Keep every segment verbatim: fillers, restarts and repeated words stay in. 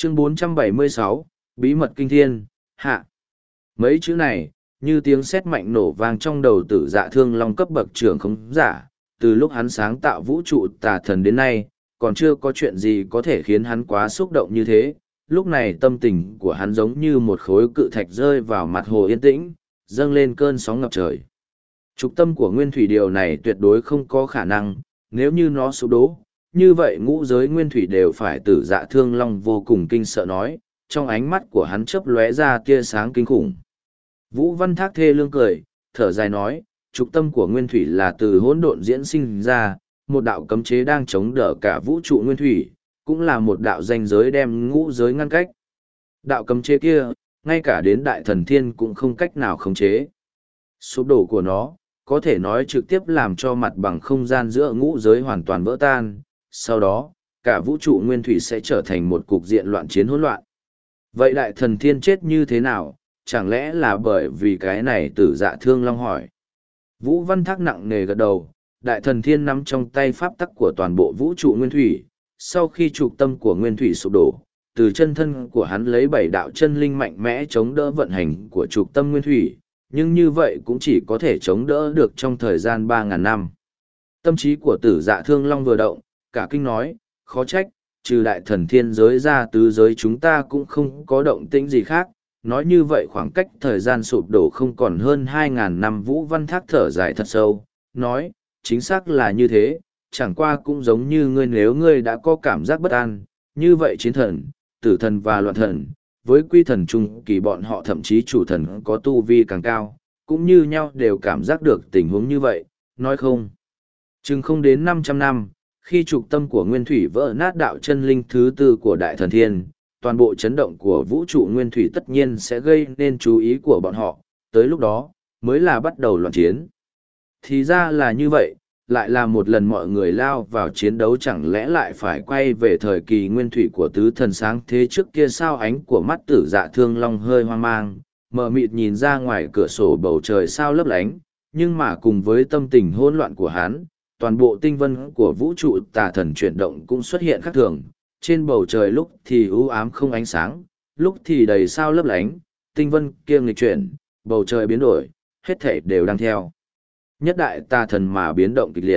Chương bốn trăm bảy mươi sáu, Bí mật kinh thiên, hạ. Mấy chữ này, như tiếng sét mạnh nổ vang trong đầu tử dạ thương long cấp bậc trưởng không giả, từ lúc hắn sáng tạo vũ trụ tà thần đến nay, còn chưa có chuyện gì có thể khiến hắn quá xúc động như thế. Lúc này tâm tình của hắn giống như một khối cự thạch rơi vào mặt hồ yên tĩnh, dâng lên cơn sóng ngập trời. Trục tâm của nguyên thủy điều này tuyệt đối không có khả năng, nếu như nó sụp đổ, như vậy ngũ giới nguyên thủy đều phải tử dạ thương long vô cùng kinh sợ nói, trong ánh mắt của hắn chớp lóe ra tia sáng kinh khủng. Vũ Văn Thác thê lương cười, thở dài nói, trục tâm của nguyên thủy là từ hỗn độn diễn sinh ra, một đạo cấm chế đang chống đỡ cả vũ trụ nguyên thủy, cũng là một đạo ranh giới đem ngũ giới ngăn cách. Đạo cấm chế kia, ngay cả đến đại thần thiên cũng không cách nào khống chế. Sụp đổ của nó, có thể nói trực tiếp làm cho mặt bằng không gian giữa ngũ giới hoàn toàn vỡ tan, sau đó, cả vũ trụ nguyên thủy sẽ trở thành một cục diện loạn chiến hỗn loạn. Vậy đại thần thiên chết như thế nào, chẳng lẽ là bởi vì cái này tử dạ thương long hỏi. Vũ Văn Thác nặng nề gật đầu, đại thần thiên nắm trong tay pháp tắc của toàn bộ vũ trụ nguyên thủy, sau khi trục tâm của nguyên thủy sụp đổ, từ chân thân của hắn lấy bảy đạo chân linh mạnh mẽ chống đỡ vận hành của trục tâm nguyên thủy, nhưng như vậy cũng chỉ có thể chống đỡ được trong thời gian ba ngàn năm. Tâm trí của tử dạ thương long vừa động, cả kinh nói, khó trách, trừ đại thần thiên giới ra tứ giới chúng ta cũng không có động tĩnh gì khác. Nói như vậy khoảng cách thời gian sụp đổ không còn hơn hai ngàn năm. Vũ Văn Thác thở dài thật sâu, nói, chính xác là như thế, chẳng qua cũng giống như ngươi nếu ngươi đã có cảm giác bất an, như vậy chiến thần, tử thần và loạn thần, với quy thần trung kỳ bọn họ thậm chí chủ thần có tu vi càng cao, cũng như nhau đều cảm giác được tình huống như vậy, nói không. Chừng không đến năm trăm năm, khi trục tâm của nguyên thủy vỡ nát đạo chân linh thứ tư của đại thần thiên, toàn bộ chấn động của vũ trụ nguyên thủy tất nhiên sẽ gây nên chú ý của bọn họ, tới lúc đó, mới là bắt đầu loạn chiến. Thì ra là như vậy, lại là một lần mọi người lao vào chiến đấu chẳng lẽ lại phải quay về thời kỳ nguyên thủy của tứ thần sáng thế trước kia sao ánh của mắt tử dạ thương long hơi hoang mang, mờ mịt nhìn ra ngoài cửa sổ bầu trời sao lấp lánh, nhưng mà cùng với tâm tình hỗn loạn của hắn, toàn bộ tinh vân của vũ trụ tà thần chuyển động cũng xuất hiện khác thường. Trên bầu trời lúc thì u ám không ánh sáng, lúc thì đầy sao lấp lánh, tinh vân kia nghịch chuyển, bầu trời biến đổi, hết thảy đều đang theo nhất đại tà thần mà biến động kịch liệt.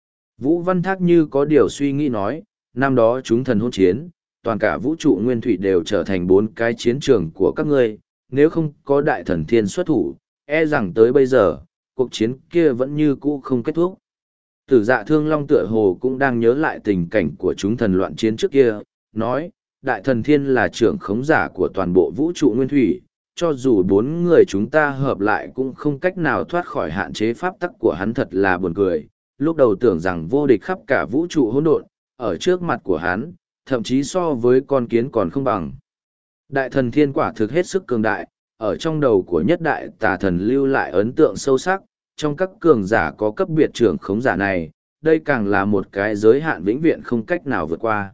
Vũ Văn Thác như có điều suy nghĩ nói, năm đó chúng thần hôn chiến, toàn cả vũ trụ nguyên thủy đều trở thành bốn cái chiến trường của các ngươi, nếu không có đại thần thiên xuất thủ, e rằng tới bây giờ, cuộc chiến kia vẫn như cũ không kết thúc. Tử dạ thương long tựa hồ cũng đang nhớ lại tình cảnh của chúng thần loạn chiến trước kia, nói, đại thần thiên là trưởng khống giả của toàn bộ vũ trụ nguyên thủy, cho dù bốn người chúng ta hợp lại cũng không cách nào thoát khỏi hạn chế pháp tắc của hắn thật là buồn cười. Lúc đầu tưởng rằng vô địch khắp cả vũ trụ hỗn độn, ở trước mặt của hắn, thậm chí so với con kiến còn không bằng. Đại thần thiên quả thực hết sức cường đại, ở trong đầu của nhất đại tà thần lưu lại ấn tượng sâu sắc, trong các cường giả có cấp biệt trưởng khống giả này, đây càng là một cái giới hạn vĩnh viễn không cách nào vượt qua.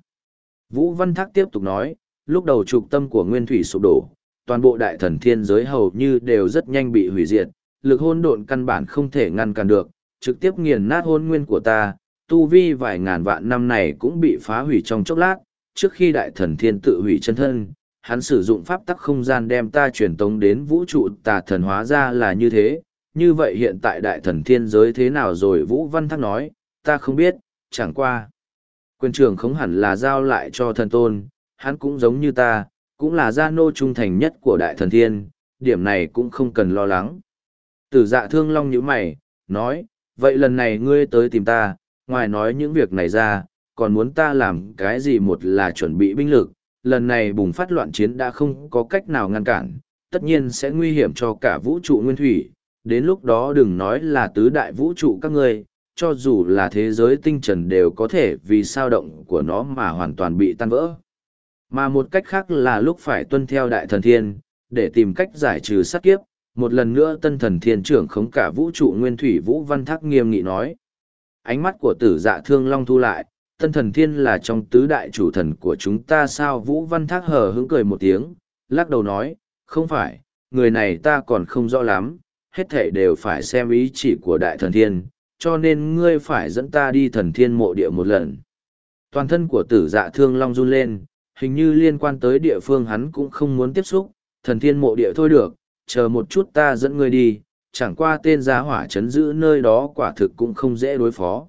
Vũ Văn Thác tiếp tục nói, lúc đầu trục tâm của nguyên thủy sụp đổ, toàn bộ đại thần thiên giới hầu như đều rất nhanh bị hủy diệt, lực hôn độn căn bản không thể ngăn cản được, trực tiếp nghiền nát hôn nguyên của ta, tu vi vài ngàn vạn năm này cũng bị phá hủy trong chốc lát, trước khi đại thần thiên tự hủy chân thân, hắn sử dụng pháp tắc không gian đem ta truyền tống đến vũ trụ tà thần hóa ra là như thế, như vậy hiện tại đại thần thiên giới thế nào rồi? Vũ Văn Thác nói, ta không biết, chẳng qua. Quyền trưởng không hẳn là giao lại cho thần tôn, hắn cũng giống như ta, cũng là gia nô trung thành nhất của đại thần thiên, điểm này cũng không cần lo lắng. Tử dạ thương long nhíu mày, nói, vậy lần này ngươi tới tìm ta, ngoài nói những việc này ra, còn muốn ta làm cái gì? Một là chuẩn bị binh lực, lần này bùng phát loạn chiến đã không có cách nào ngăn cản, tất nhiên sẽ nguy hiểm cho cả vũ trụ nguyên thủy, đến lúc đó đừng nói là tứ đại vũ trụ các ngươi, cho dù là thế giới tinh trần đều có thể vì sao động của nó mà hoàn toàn bị tan vỡ. Mà một cách khác là lúc phải tuân theo đại thần thiên, để tìm cách giải trừ sát kiếp, một lần nữa tân thần thiên trưởng khống cả vũ trụ nguyên thủy. Vũ Văn Thác nghiêm nghị nói. Ánh mắt của tử dạ thương long thu lại, tân thần thiên là trong tứ đại chủ thần của chúng ta sao? Vũ Văn Thác hờ hững cười một tiếng, lắc đầu nói, không phải, người này ta còn không rõ lắm, hết thảy đều phải xem ý chỉ của đại thần thiên, cho nên ngươi phải dẫn ta đi thần thiên mộ địa một lần. Toàn thân của tử dạ thương long run lên, hình như liên quan tới địa phương hắn cũng không muốn tiếp xúc, thần thiên mộ địa thôi được, chờ một chút ta dẫn ngươi đi, chẳng qua tên gia hỏa chấn giữ nơi đó quả thực cũng không dễ đối phó.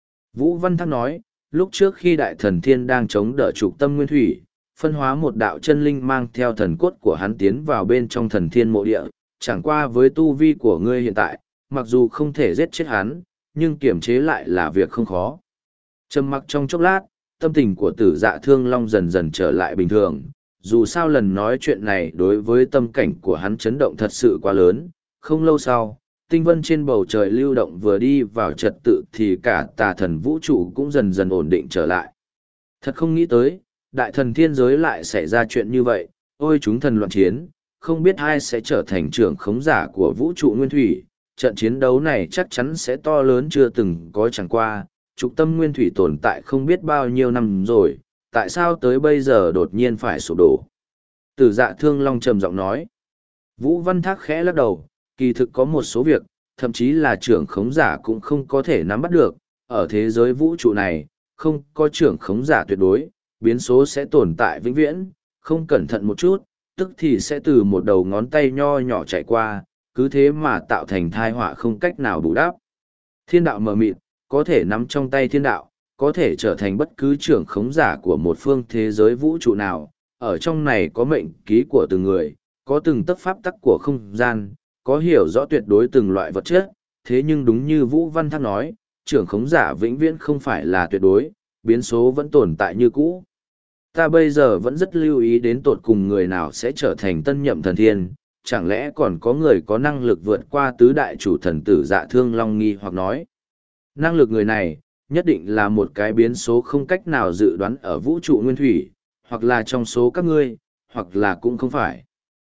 Vũ Văn Thác nói, lúc trước khi đại thần thiên đang chống đỡ trục tâm nguyên thủy, phân hóa một đạo chân linh mang theo thần cốt của hắn tiến vào bên trong thần thiên mộ địa, chẳng qua với tu vi của ngươi hiện tại, mặc dù không thể giết chết hắn, nhưng kiểm chế lại là việc không khó. Trầm mặc trong chốc lát, tâm tình của tử dạ thương long dần dần trở lại bình thường, dù sao lần nói chuyện này đối với tâm cảnh của hắn chấn động thật sự quá lớn. Không lâu sau, tinh vân trên bầu trời lưu động vừa đi vào trật tự thì cả tà thần vũ trụ cũng dần dần ổn định trở lại. Thật không nghĩ tới, đại thần thiên giới lại xảy ra chuyện như vậy, ôi chúng thần loạn chiến, không biết ai sẽ trở thành trưởng khống giả của vũ trụ nguyên thủy, trận chiến đấu này chắc chắn sẽ to lớn chưa từng có chẳng qua, trục tâm nguyên thủy tồn tại không biết bao nhiêu năm rồi, tại sao tới bây giờ đột nhiên phải sụp đổ. Tử dạ thương long trầm giọng nói. Vũ Văn Thác khẽ lắc đầu, kỳ thực có một số việc, thậm chí là trưởng khống giả cũng không có thể nắm bắt được, ở thế giới vũ trụ này, không có trưởng khống giả tuyệt đối, biến số sẽ tồn tại vĩnh viễn, không cẩn thận một chút, tức thì sẽ từ một đầu ngón tay nho nhỏ chạy qua, cứ thế mà tạo thành thai họa không cách nào bù đắp. Thiên đạo mờ mịt, có thể nắm trong tay thiên đạo, có thể trở thành bất cứ trưởng khống giả của một phương thế giới vũ trụ nào, ở trong này có mệnh ký của từng người, có từng tấc pháp tắc của không gian, có hiểu rõ tuyệt đối từng loại vật chất, thế nhưng đúng như Vũ Văn Thác nói, trưởng khống giả vĩnh viễn không phải là tuyệt đối, biến số vẫn tồn tại như cũ. Ta bây giờ vẫn rất lưu ý đến tột cùng người nào sẽ trở thành tân nhậm thần thiên, chẳng lẽ còn có người có năng lực vượt qua tứ đại chủ thần tử dạ thương long nghi hoặc nói. Năng lực người này, nhất định là một cái biến số không cách nào dự đoán ở vũ trụ nguyên thủy, hoặc là trong số các ngươi, hoặc là cũng không phải.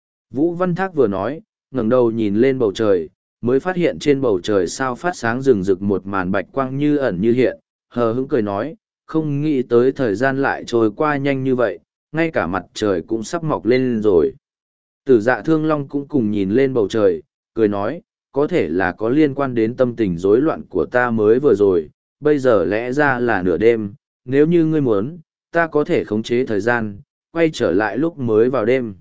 Vũ Văn Thác vừa nói, ngẩng đầu nhìn lên bầu trời, mới phát hiện trên bầu trời sao phát sáng rừng rực một màn bạch quang như ẩn như hiện, hờ hững cười nói, không nghĩ tới thời gian lại trôi qua nhanh như vậy, ngay cả mặt trời cũng sắp mọc lên rồi. Tử dạ thương long cũng cùng nhìn lên bầu trời, cười nói, có thể là có liên quan đến tâm tình rối loạn của ta mới vừa rồi, bây giờ lẽ ra là nửa đêm, nếu như ngươi muốn, ta có thể khống chế thời gian, quay trở lại lúc mới vào đêm.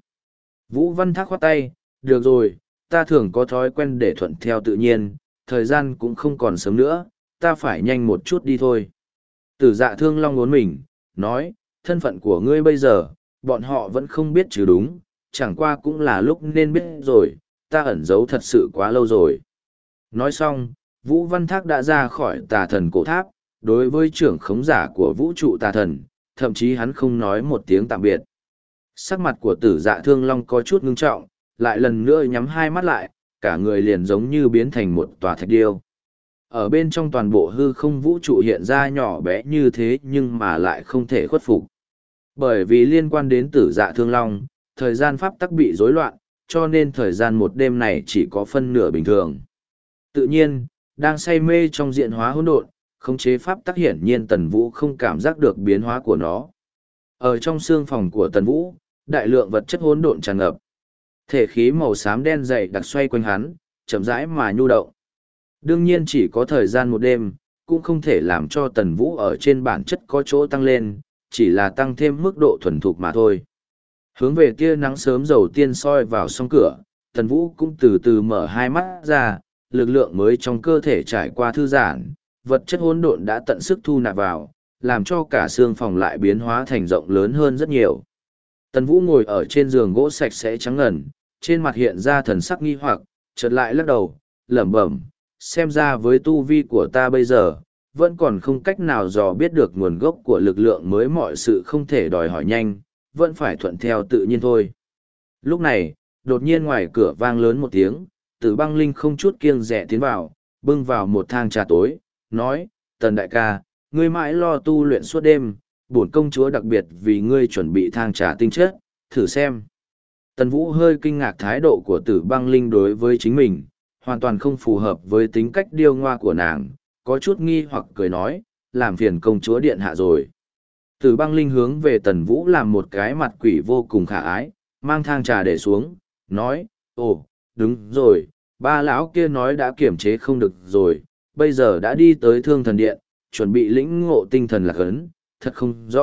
Vũ Văn Thác khoát tay, được rồi, ta thường có thói quen để thuận theo tự nhiên, thời gian cũng không còn sớm nữa, ta phải nhanh một chút đi thôi. Tử dạ thương long ngốn mình, nói, thân phận của ngươi bây giờ, bọn họ vẫn không biết chứ đúng, chẳng qua cũng là lúc nên biết rồi, ta ẩn giấu thật sự quá lâu rồi. Nói xong, Vũ Văn Thác đã ra khỏi tà thần cổ tháp, đối với trưởng khống giả của vũ trụ tà thần, thậm chí hắn không nói một tiếng tạm biệt. Sắc mặt của tử dạ thương long có chút ngưng trọng, lại lần nữa nhắm hai mắt lại, cả người liền giống như biến thành một tòa thạch điêu. Ở bên trong toàn bộ hư không vũ trụ hiện ra nhỏ bé như thế nhưng mà lại không thể khuất phục. Bởi vì liên quan đến tử dạ thương long, thời gian pháp tắc bị rối loạn, cho nên thời gian một đêm này chỉ có phân nửa bình thường. Tự nhiên, đang say mê trong diện hóa hỗn độn, khống chế pháp tắc hiển nhiên Tần Vũ không cảm giác được biến hóa của nó. Ở trong xương phòng của Tần Vũ, đại lượng vật chất hỗn độn tràn ngập. Thể khí màu xám đen dày đặc xoay quanh hắn, chậm rãi mà nhu động. Đương nhiên chỉ có thời gian một đêm, cũng không thể làm cho Tần Vũ ở trên bản chất có chỗ tăng lên, chỉ là tăng thêm mức độ thuần thục mà thôi. Hướng về tia nắng sớm dầu tiên soi vào song cửa, Tần Vũ cũng từ từ mở hai mắt ra, lực lượng mới trong cơ thể trải qua thư giãn, vật chất hỗn độn đã tận sức thu nạp vào, làm cho cả xương phòng lại biến hóa thành rộng lớn hơn rất nhiều. Tần Vũ ngồi ở trên giường gỗ sạch sẽ trắng ngần, trên mặt hiện ra thần sắc nghi hoặc, chợt lại lắc đầu, lẩm bẩm, xem ra với tu vi của ta bây giờ, vẫn còn không cách nào dò biết được nguồn gốc của lực lượng mới, mọi sự không thể đòi hỏi nhanh, vẫn phải thuận theo tự nhiên thôi. Lúc này, đột nhiên ngoài cửa vang lớn một tiếng, Tử Băng Linh không chút kiêng dè tiến vào, bưng vào một thang trà tối, nói, Tần đại ca, ngươi mãi lo tu luyện suốt đêm, bổn công chúa đặc biệt vì ngươi chuẩn bị thang trà tinh chất, thử xem. Tần Vũ hơi kinh ngạc thái độ của Tử Băng Linh đối với chính mình, hoàn toàn không phù hợp với tính cách điêu ngoa của nàng, có chút nghi hoặc cười nói, làm phiền công chúa điện hạ rồi. Tử Băng Linh hướng về Tần Vũ làm một cái mặt quỷ vô cùng khả ái, mang thang trà để xuống, nói, ồ, đúng rồi, ba lão kia nói đã kiểm chế không được rồi, bây giờ đã đi tới Thương Thần Điện, chuẩn bị lĩnh ngộ tinh thần lạc ấn, thật không rõ,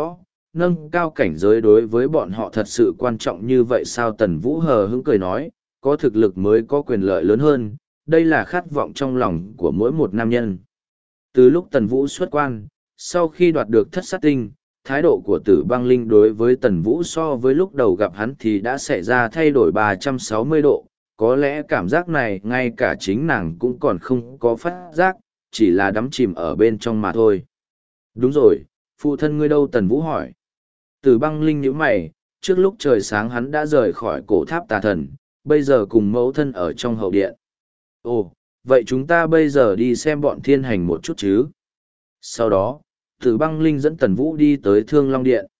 nâng cao cảnh giới đối với bọn họ thật sự quan trọng như vậy sao? Tần Vũ hờ hững cười nói, có thực lực mới có quyền lợi lớn hơn, đây là khát vọng trong lòng của mỗi một nam nhân. Từ lúc Tần Vũ xuất quan, sau khi đoạt được thất sát tinh, thái độ của Tử Băng Linh đối với Tần Vũ so với lúc đầu gặp hắn thì đã xảy ra thay đổi ba trăm sáu mươi độ, có lẽ cảm giác này ngay cả chính nàng cũng còn không có phát giác, chỉ là đắm chìm ở bên trong mà thôi. Đúng rồi, phụ thân ngươi đâu? Tần Vũ hỏi. Tử Băng Linh nhíu mày, trước lúc trời sáng hắn đã rời khỏi cổ tháp tà thần, bây giờ cùng mẫu thân ở trong hậu điện. Ồ, vậy chúng ta bây giờ đi xem bọn thiên hành một chút chứ? Sau đó, Tử Băng Linh dẫn Tần Vũ đi tới Thương Long Điện.